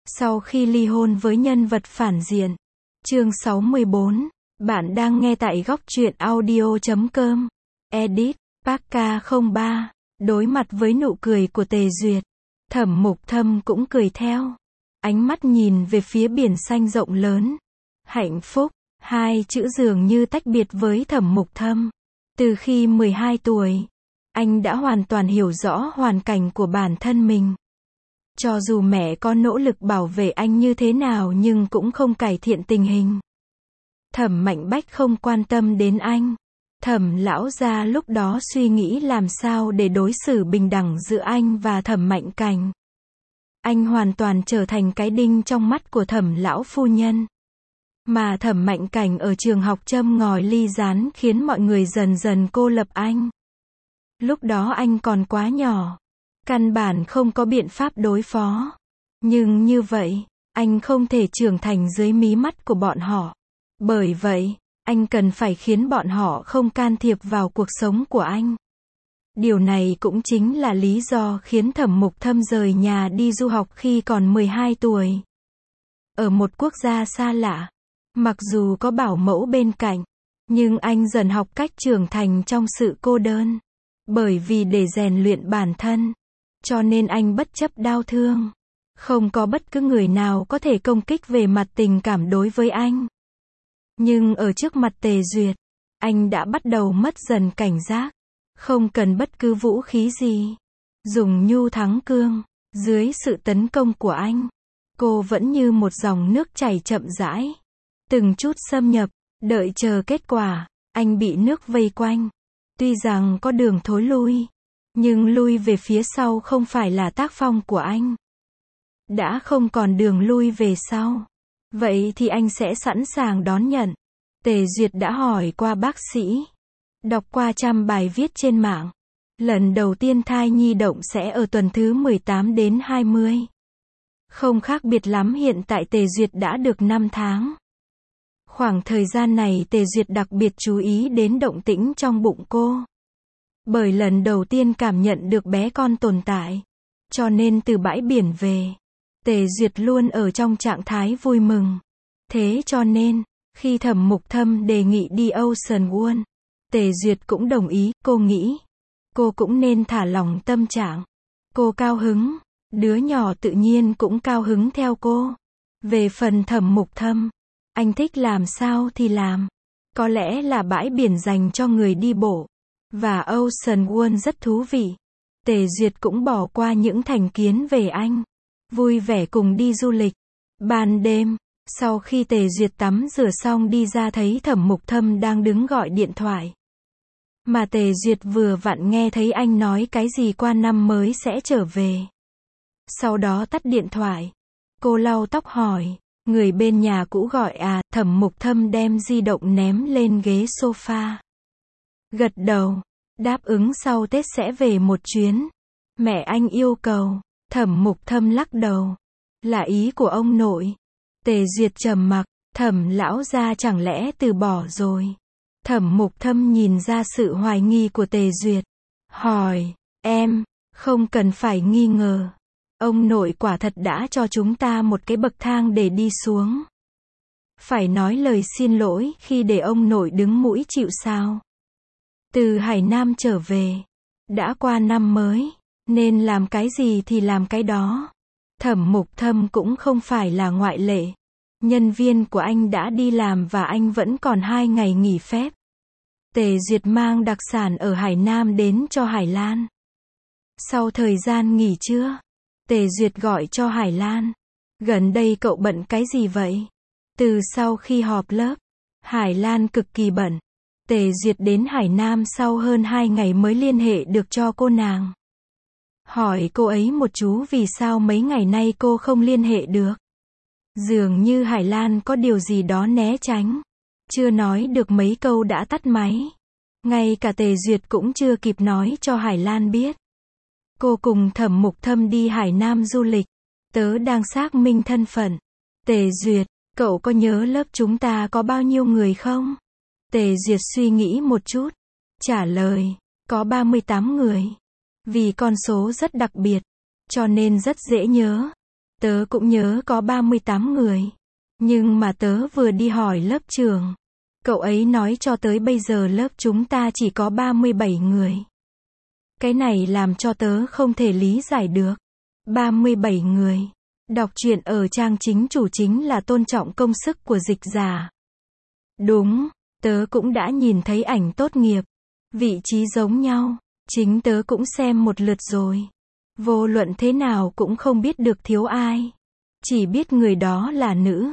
Sau khi ly hôn với nhân vật phản diện. Chương 64. Bạn đang nghe tại góc truyện audio.com. Edit. Parka 03. Đối mặt với nụ cười của Tề Duyệt, Thẩm Mục Thâm cũng cười theo. Ánh mắt nhìn về phía biển xanh rộng lớn. Hạnh phúc. Hai chữ dường như tách biệt với Thẩm Mục Thâm. Từ khi 12 tuổi, anh đã hoàn toàn hiểu rõ hoàn cảnh của bản thân mình. Cho dù mẹ có nỗ lực bảo vệ anh như thế nào nhưng cũng không cải thiện tình hình. Thẩm Mạnh Bách không quan tâm đến anh. Thẩm lão gia lúc đó suy nghĩ làm sao để đối xử bình đẳng giữa anh và Thẩm Mạnh Cảnh. Anh hoàn toàn trở thành cái đinh trong mắt của Thẩm lão phu nhân. Mà Thẩm Mạnh Cảnh ở trường học châm ngòi ly rán khiến mọi người dần dần cô lập anh. Lúc đó anh còn quá nhỏ, căn bản không có biện pháp đối phó. Nhưng như vậy, anh không thể trưởng thành dưới mí mắt của bọn họ. Bởi vậy, anh cần phải khiến bọn họ không can thiệp vào cuộc sống của anh. Điều này cũng chính là lý do khiến Thẩm Mục Thâm rời nhà đi du học khi còn 12 tuổi. Ở một quốc gia xa lạ, mặc dù có bảo mẫu bên cạnh, nhưng anh dần học cách trưởng thành trong sự cô đơn. Bởi vì để rèn luyện bản thân, cho nên anh bất chấp đau thương. Không có bất cứ người nào có thể công kích về mặt tình cảm đối với anh. Nhưng ở trước mặt Tề Duyệt, anh đã bắt đầu mất dần cảnh giác. Không cần bất cứ vũ khí gì. Dùng nhu thắng cương. Dưới sự tấn công của anh, cô vẫn như một dòng nước chảy chậm rãi. Từng chút xâm nhập, đợi chờ kết quả. Anh bị nước vây quanh. Tuy rằng có đường thối lui, nhưng lui về phía sau không phải là tác phong của anh. Đã không còn đường lui về sau, vậy thì anh sẽ sẵn sàng đón nhận. Tề Duyệt đã hỏi qua bác sĩ, đọc qua trăm bài viết trên mạng. Lần đầu tiên thai nhi động sẽ ở tuần thứ 18 đến 20. Không khác biệt lắm, hiện tại Tề Duyệt đã được 5 tháng. Khoảng thời gian này Tề Duyệt đặc biệt chú ý đến động tĩnh trong bụng cô. Bởi lần đầu tiên cảm nhận được bé con tồn tại. Cho nên từ bãi biển về, Tề Duyệt luôn ở trong trạng thái vui mừng. Thế cho nên, khi Thẩm Mục Thâm đề nghị đi Ocean World, Tề Duyệt cũng đồng ý. Cô nghĩ, cô cũng nên thả lỏng tâm trạng. Cô cao hứng, đứa nhỏ tự nhiên cũng cao hứng theo cô. Về phần Thẩm Mục Thâm, anh thích làm sao thì làm. Có lẽ là bãi biển dành cho người đi bộ. Và Ocean World rất thú vị. Tề Duyệt cũng bỏ qua những thành kiến về anh. Vui vẻ cùng đi du lịch. Ban đêm, sau khi Tề Duyệt tắm rửa xong đi ra thấy Thẩm Mục Thâm đang đứng gọi điện thoại. Mà Tề Duyệt vừa vặn nghe thấy anh nói cái gì qua năm mới sẽ trở về. Sau đó tắt điện thoại. Cô lau tóc hỏi, người bên nhà cũ gọi à? Thẩm Mục Thâm đem di động ném lên ghế sofa. Gật đầu, đáp ứng sau Tết sẽ về một chuyến. Mẹ anh yêu cầu. Thẩm Mục Thâm lắc đầu. Là ý của ông nội. Tề Duyệt trầm mặc. Thẩm lão gia chẳng lẽ từ bỏ rồi? Thẩm Mục Thâm nhìn ra sự hoài nghi của Tề Duyệt. Hỏi, em, không cần phải nghi ngờ. Ông nội quả thật đã cho chúng ta một cái bậc thang để đi xuống. Phải nói lời xin lỗi khi để ông nội đứng mũi chịu sào. Từ Hải Nam trở về, đã qua năm mới, nên làm cái gì thì làm cái đó. Thẩm Mục Thâm cũng không phải là ngoại lệ. Nhân viên của anh đã đi làm và anh vẫn còn 2 ngày nghỉ phép. Tề Duyệt mang đặc sản ở Hải Nam đến cho Hải Lan. Sau thời gian nghỉ trưa, Tề Duyệt gọi cho Hải Lan. Gần đây cậu bận cái gì vậy? Từ sau khi họp lớp, Hải Lan cực kỳ bận. Tề Duyệt đến Hải Nam sau hơn 2 ngày mới liên hệ được cho cô nàng. Hỏi cô ấy một chú vì sao mấy ngày nay cô không liên hệ được. Dường như Hải Lan có điều gì đó né tránh. Chưa nói được mấy câu đã tắt máy. Ngay cả Tề Duyệt cũng chưa kịp nói cho Hải Lan biết. Cô cùng Thẩm Mục Thâm đi Hải Nam du lịch. Tớ đang xác minh thân phận. Tề Duyệt, cậu có nhớ lớp chúng ta có bao nhiêu người không? Tề Duyệt suy nghĩ một chút. Trả lời, có 38 người. Vì con số rất đặc biệt, cho nên rất dễ nhớ. Tớ cũng nhớ có 38 người. Nhưng mà tớ vừa đi hỏi lớp trưởng. Cậu ấy nói cho tới bây giờ lớp chúng ta chỉ có 37 người. Cái này làm cho tớ không thể lý giải được. 37 người. Đọc truyện ở trang chính chủ chính là tôn trọng công sức của dịch giả. Đúng, tớ cũng đã nhìn thấy ảnh tốt nghiệp. Vị trí giống nhau. Chính tớ cũng xem một lượt rồi. Vô luận thế nào cũng không biết được thiếu ai. Chỉ biết người đó là nữ.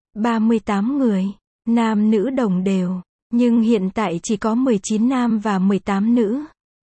38 người. Nam nữ đồng đều. Nhưng hiện tại chỉ có 19 nam và 18 nữ.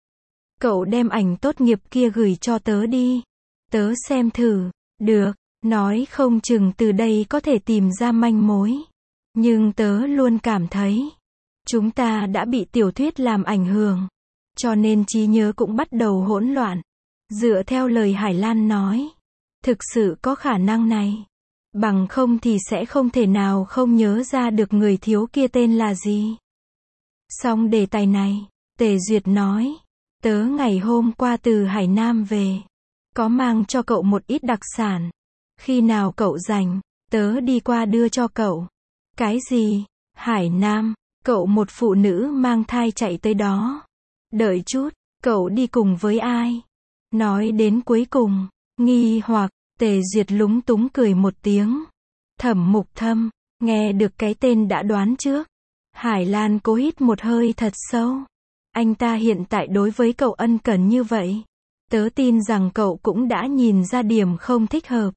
Cậu đem ảnh tốt nghiệp kia gửi cho tớ đi. Tớ xem thử. Được. Nói không chừng từ đây có thể tìm ra manh mối. Nhưng tớ luôn cảm thấy. Chúng ta đã bị tiểu thuyết làm ảnh hưởng. Cho nên trí nhớ cũng bắt đầu hỗn loạn. Dựa theo lời Hải Lan nói. Thực sự có khả năng này. Bằng không thì sẽ không thể nào không nhớ ra được người thiếu kia tên là gì. Xong đề tài này, Tề Duyệt nói. Tớ ngày hôm qua từ Hải Nam về. Có mang cho cậu một ít đặc sản. Khi nào cậu rảnh, tớ đi qua đưa cho cậu. Cái gì? Hải Nam, cậu một phụ nữ mang thai chạy tới đó. Đợi chút, cậu đi cùng với ai? Nói đến cuối cùng, nghi hoặc, Tề Duyệt lúng túng cười một tiếng. Thẩm Mục Thâm, nghe được cái tên đã đoán trước. Hải Lan cố hít một hơi thật sâu. Anh ta hiện tại đối với cậu ân cần như vậy. Tớ tin rằng cậu cũng đã nhìn ra điểm không thích hợp.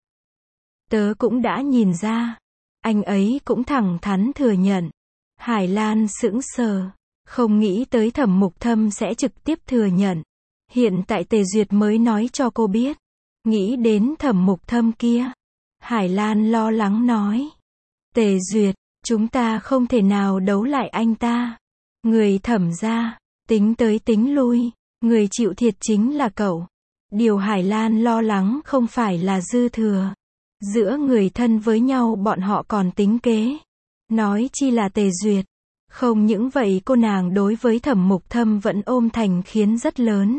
Tớ cũng đã nhìn ra. Anh ấy cũng thẳng thắn thừa nhận. Hải Lan sững sờ. Không nghĩ tới Thẩm Mục Thâm sẽ trực tiếp thừa nhận. Hiện tại Tề Duyệt mới nói cho cô biết. Nghĩ đến Thẩm Mục Thâm kia. Hải Lan lo lắng nói. Tề Duyệt, chúng ta không thể nào đấu lại anh ta. Người Thẩm gia, tính tới tính lui, người chịu thiệt chính là cậu. Điều Hải Lan lo lắng không phải là dư thừa. Giữa người thân với nhau bọn họ còn tính kế. Nói chi là Tề Duyệt. Không những vậy cô nàng đối với Thẩm Mục Thâm vẫn ôm thành khiến rất lớn.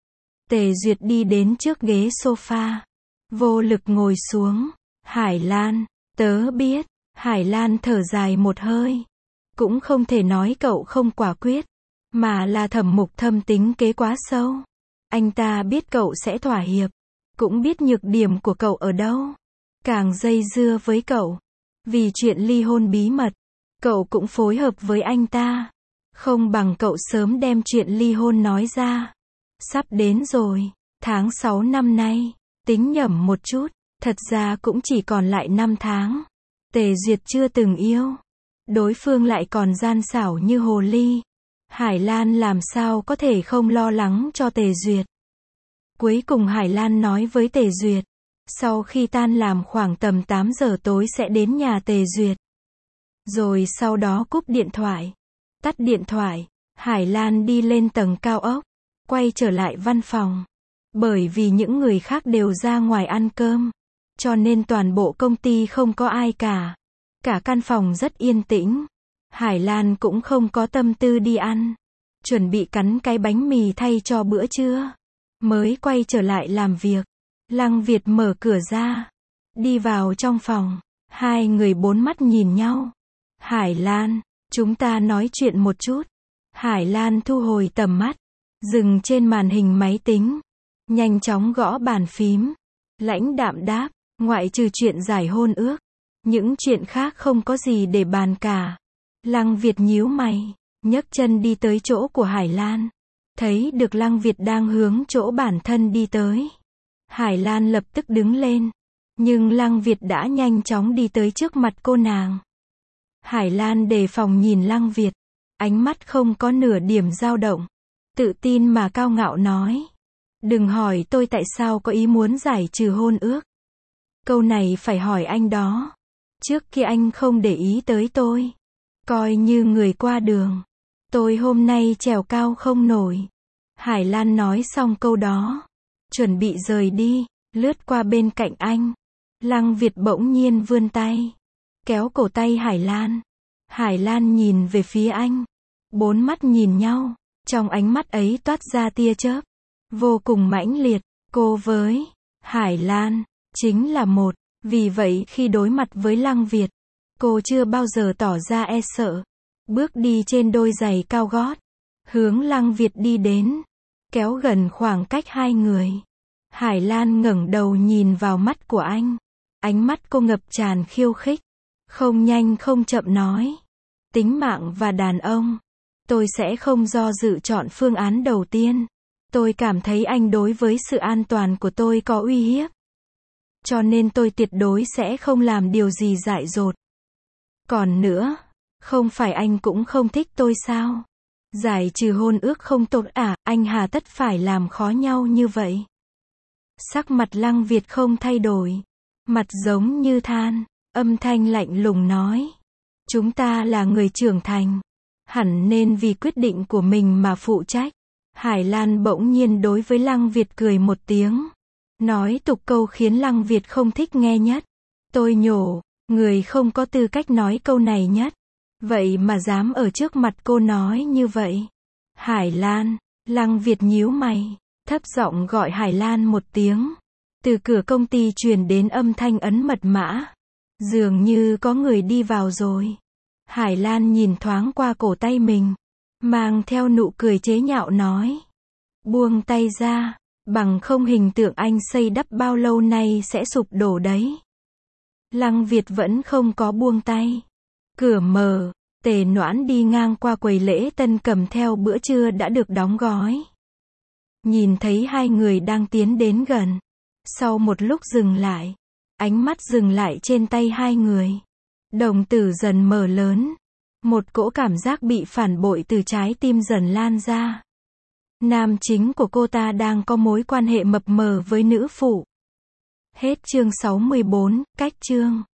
Tề Duyệt đi đến trước ghế sofa. Vô lực ngồi xuống. Hải Lan, tớ biết. Hải Lan thở dài một hơi. Cũng không thể nói cậu không quả quyết. Mà là Thẩm Mục Thâm tính kế quá sâu. Anh ta biết cậu sẽ thỏa hiệp. Cũng biết nhược điểm của cậu ở đâu. Càng dây dưa với cậu. Vì chuyện ly hôn bí mật. Cậu cũng phối hợp với anh ta. Không bằng cậu sớm đem chuyện ly hôn nói ra. Sắp đến rồi. Tháng 6 năm nay. Tính nhẩm một chút. Thật ra cũng chỉ còn lại 5 tháng. Tề Duyệt chưa từng yêu. Đối phương lại còn gian xảo như hồ ly. Hải Lan làm sao có thể không lo lắng cho Tề Duyệt. Cuối cùng Hải Lan nói với Tề Duyệt. Sau khi tan làm khoảng tầm 8 giờ tối sẽ đến nhà Tề Duyệt. Rồi sau đó cúp điện thoại. Tắt điện thoại. Hải Lan đi lên tầng cao ốc. Quay trở lại văn phòng. Bởi vì những người khác đều ra ngoài ăn cơm. Cho nên toàn bộ công ty không có ai cả. Cả căn phòng rất yên tĩnh. Hải Lan cũng không có tâm tư đi ăn. Chuẩn bị cắn cái bánh mì thay cho bữa trưa. Mới quay trở lại làm việc. Lăng Việt mở cửa ra. Đi vào trong phòng. Hai người bốn mắt nhìn nhau. Hải Lan, chúng ta nói chuyện một chút. Hải Lan thu hồi tầm mắt. Dừng trên màn hình máy tính. Nhanh chóng gõ bàn phím. Lãnh đạm đáp. Ngoại trừ chuyện giải hôn ước. Những chuyện khác không có gì để bàn cả. Lăng Việt nhíu mày. Nhấc chân đi tới chỗ của Hải Lan. Thấy được Lăng Việt đang hướng chỗ bản thân đi tới. Hải Lan lập tức đứng lên. Nhưng Lăng Việt đã nhanh chóng đi tới trước mặt cô nàng. Hải Lan đề phòng nhìn Lăng Việt. Ánh mắt không có nửa điểm dao động. Tự tin mà cao ngạo nói. Đừng hỏi tôi tại sao có ý muốn giải trừ hôn ước. Câu này phải hỏi anh đó. Trước kia anh không để ý tới tôi. Coi như người qua đường. Tôi hôm nay trèo cao không nổi. Hải Lan nói xong câu đó. Chuẩn bị rời đi. Lướt qua bên cạnh anh. Lăng Việt bỗng nhiên vươn tay. Kéo cổ tay Hải Lan. Hải Lan nhìn về phía anh. Bốn mắt nhìn nhau. Trong ánh mắt ấy toát ra tia chớp. Vô cùng mãnh liệt. Cô với Hải Lan. chính là một. Vì vậy khi đối mặt với Lăng Việt, cô chưa bao giờ tỏ ra e sợ. Bước đi trên đôi giày cao gót, hướng Lăng Việt đi đến, kéo gần khoảng cách hai người. Hải Lan ngẩng đầu nhìn vào mắt của anh. Ánh mắt cô ngập tràn khiêu khích. Không nhanh không chậm nói. Tính mạng và đàn ông. Tôi sẽ không do dự chọn phương án đầu tiên. Tôi cảm thấy anh đối với sự an toàn của tôi có uy hiếp. Cho nên tôi tuyệt đối sẽ không làm điều gì dại dột. Còn nữa, không phải anh cũng không thích tôi sao? Giải trừ hôn ước không tốt à, anh hà tất phải làm khó nhau như vậy? Sắc mặt Lăng Việt không thay đổi. Mặt giống như than, âm thanh lạnh lùng nói. Chúng ta là người trưởng thành. Hẳn nên vì quyết định của mình mà phụ trách. Hải Lan bỗng nhiên đối với Lăng Việt cười một tiếng. Nói tục câu khiến Lăng Việt không thích nghe nhất. Tôi nhổ, người không có tư cách nói câu này nhất. Vậy mà dám ở trước mặt cô nói như vậy. Hải Lan, Lăng Việt nhíu mày, thấp giọng gọi Hải Lan một tiếng. Từ cửa công ty truyền đến âm thanh ấn mật mã. Dường như có người đi vào rồi. Hải Lan nhìn thoáng qua cổ tay mình, mang theo nụ cười chế nhạo nói. Buông tay ra, bằng không hình tượng anh xây đắp bao lâu nay sẽ sụp đổ đấy. Lăng Việt vẫn không có buông tay. Cửa mở, Tề Noãn đi ngang qua quầy lễ tân cầm theo bữa trưa đã được đóng gói. Nhìn thấy hai người đang tiến đến gần. Sau một lúc dừng lại, ánh mắt dừng lại trên tay hai người. Đồng tử dần mở lớn. Một cỗ cảm giác bị phản bội từ trái tim dần lan ra. Nam chính của cô ta đang có mối quan hệ mập mờ với nữ phụ. Hết chương 64, cách chương.